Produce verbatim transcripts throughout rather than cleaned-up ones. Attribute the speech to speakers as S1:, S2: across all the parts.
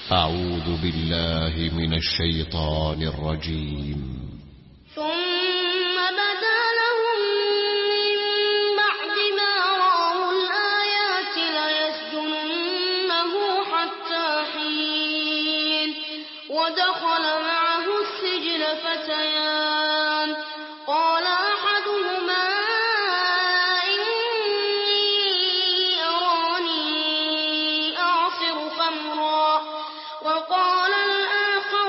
S1: أعوذ بالله من الشيطان الرجيم.
S2: ثم بدا لهم من بعد ما رأوا الآيات ليسجننه حتى حين. ودخل معه السجن فتيان قال أحدهما إني أراني أعصر خمرا وقال الآخر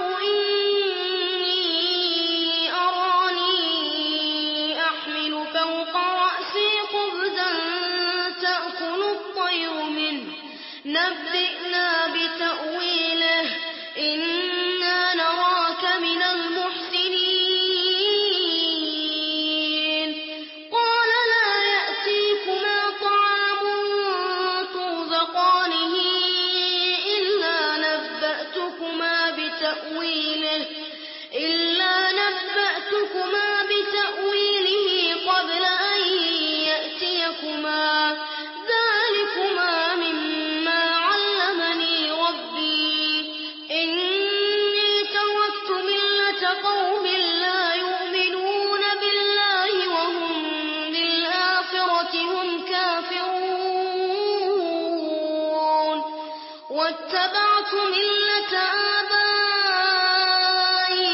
S2: إني أراني أحمل فوق رأسي خبزا تأكل الطير منه نبئنا بتأويله إنا نراك من المحسنين. قال لا يأتيكما طعام ترزقانه إلا نبأتكما بتأويله إلا نبأتكما بتأويله قبل أن يأتيكما ذلكما مما علمني ربي إني تركت ملة قوم لا يؤمنون بالله وهم بالآخرة هم كافرون واتبعت ملة آبائي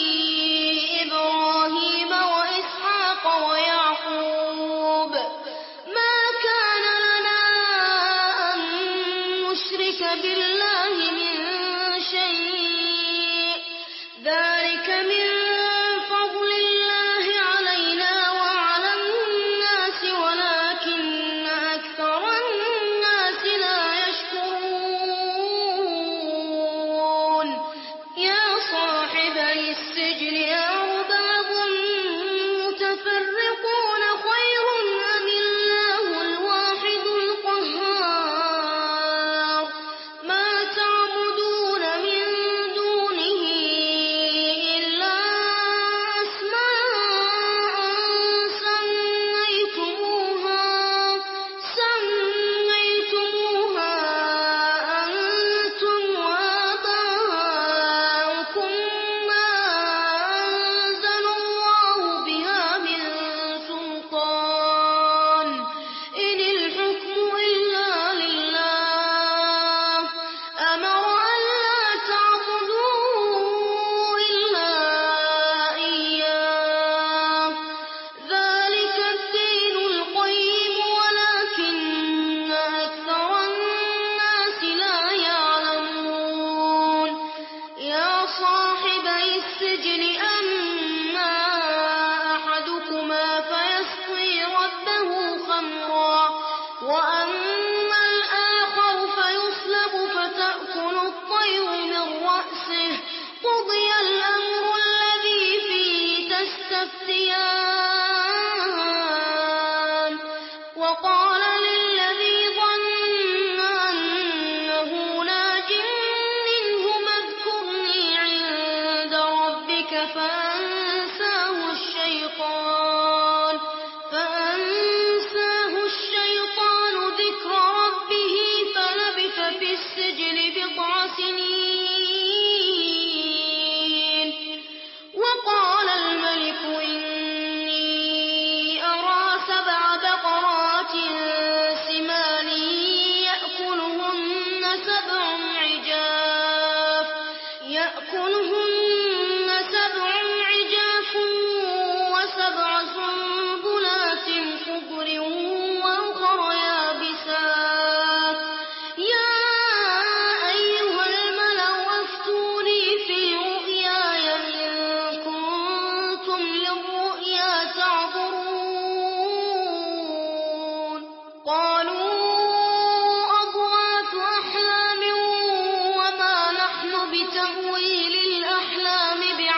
S2: إبراهيم وإسحاق ويعقوب ما كان لنا أن نشرك بالله من شيء ذلك من فضل الله علينا وعلى الناس ولكن أكثر الناس لا يشكرون. يا صاحبي السجن أأرباب متفرقون خير أم الله الواحد القهار ما تعبدون من دونه إلا أسماء سميتموها سميتموها أنتم وآباؤكم ما أنزل الله بها من سلطان إن الحكم إلا لله أمر ألا تعبدوا إلا إياه ذلك الدين القيم ولكن أكثر الناس لا يعلمون. يا صاحبي السجن أما أحدكما فيسقي ربه خمرا وأما الآخر فيصلب فتأكل الطير من رأسه قضي الأمر الذي فيه تستفتيان. وقال للذي ظن أنه ناج منهما اذكرني عند ربك فأنساه الشيطان فأنساه الشيطان ذكر ربه فلبث في السجن بضع سنين. وقال الملك إني أرى سبع بقرات سمان يأكلهن سبع عجاف يأكلهن سبع عجاف وسبع سنبلات خضر وأخر يابسات يا أيها الملأ أفتوني في رؤياي إن كنتم للرؤيا تعبرون. قالوا أضغاث أحلام وما نحن بتأويل الأحلام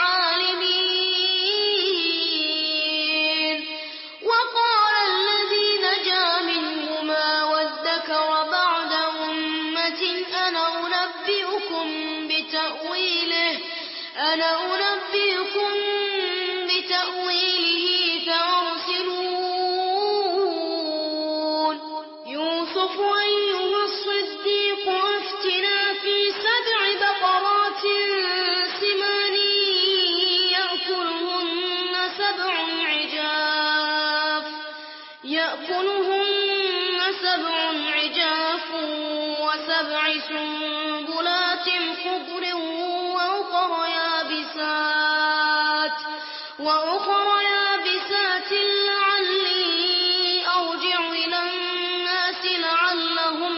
S2: بعالمين. وقال الذي نجا منهما وادكر بعد أمة أنا أنبئكم بتأويله أنا أنبئكم بتأويله فأرسلون. يوسف أيها الصديق أفتنا في سبع وأخر يابسات وأخر يابسات لعلي أرجع إلى الناس لعلهم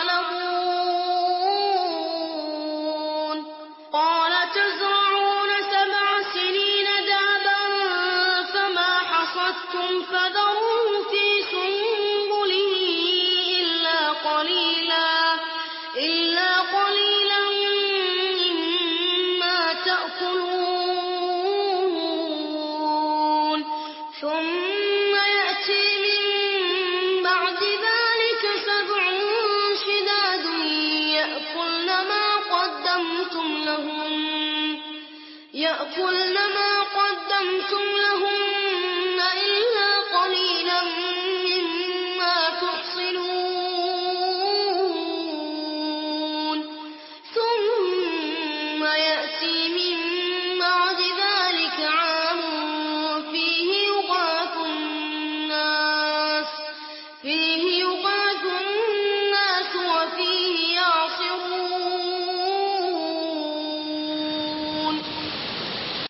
S2: يعلمون قال تزرعون سبع سنين دابا فما حصدتم فذروه في سنبله إلا قليلا إلا قليلا مما تأكلون ثم يأتي من بعد ذلك سبع شداد يأكلن ما قدمتم لهن يأكلن ما قدمتم لهن إلا قليلا مما تحصنون ثم يأتي من بعد ذلك عام فيه يغاث الناس فيه يغاث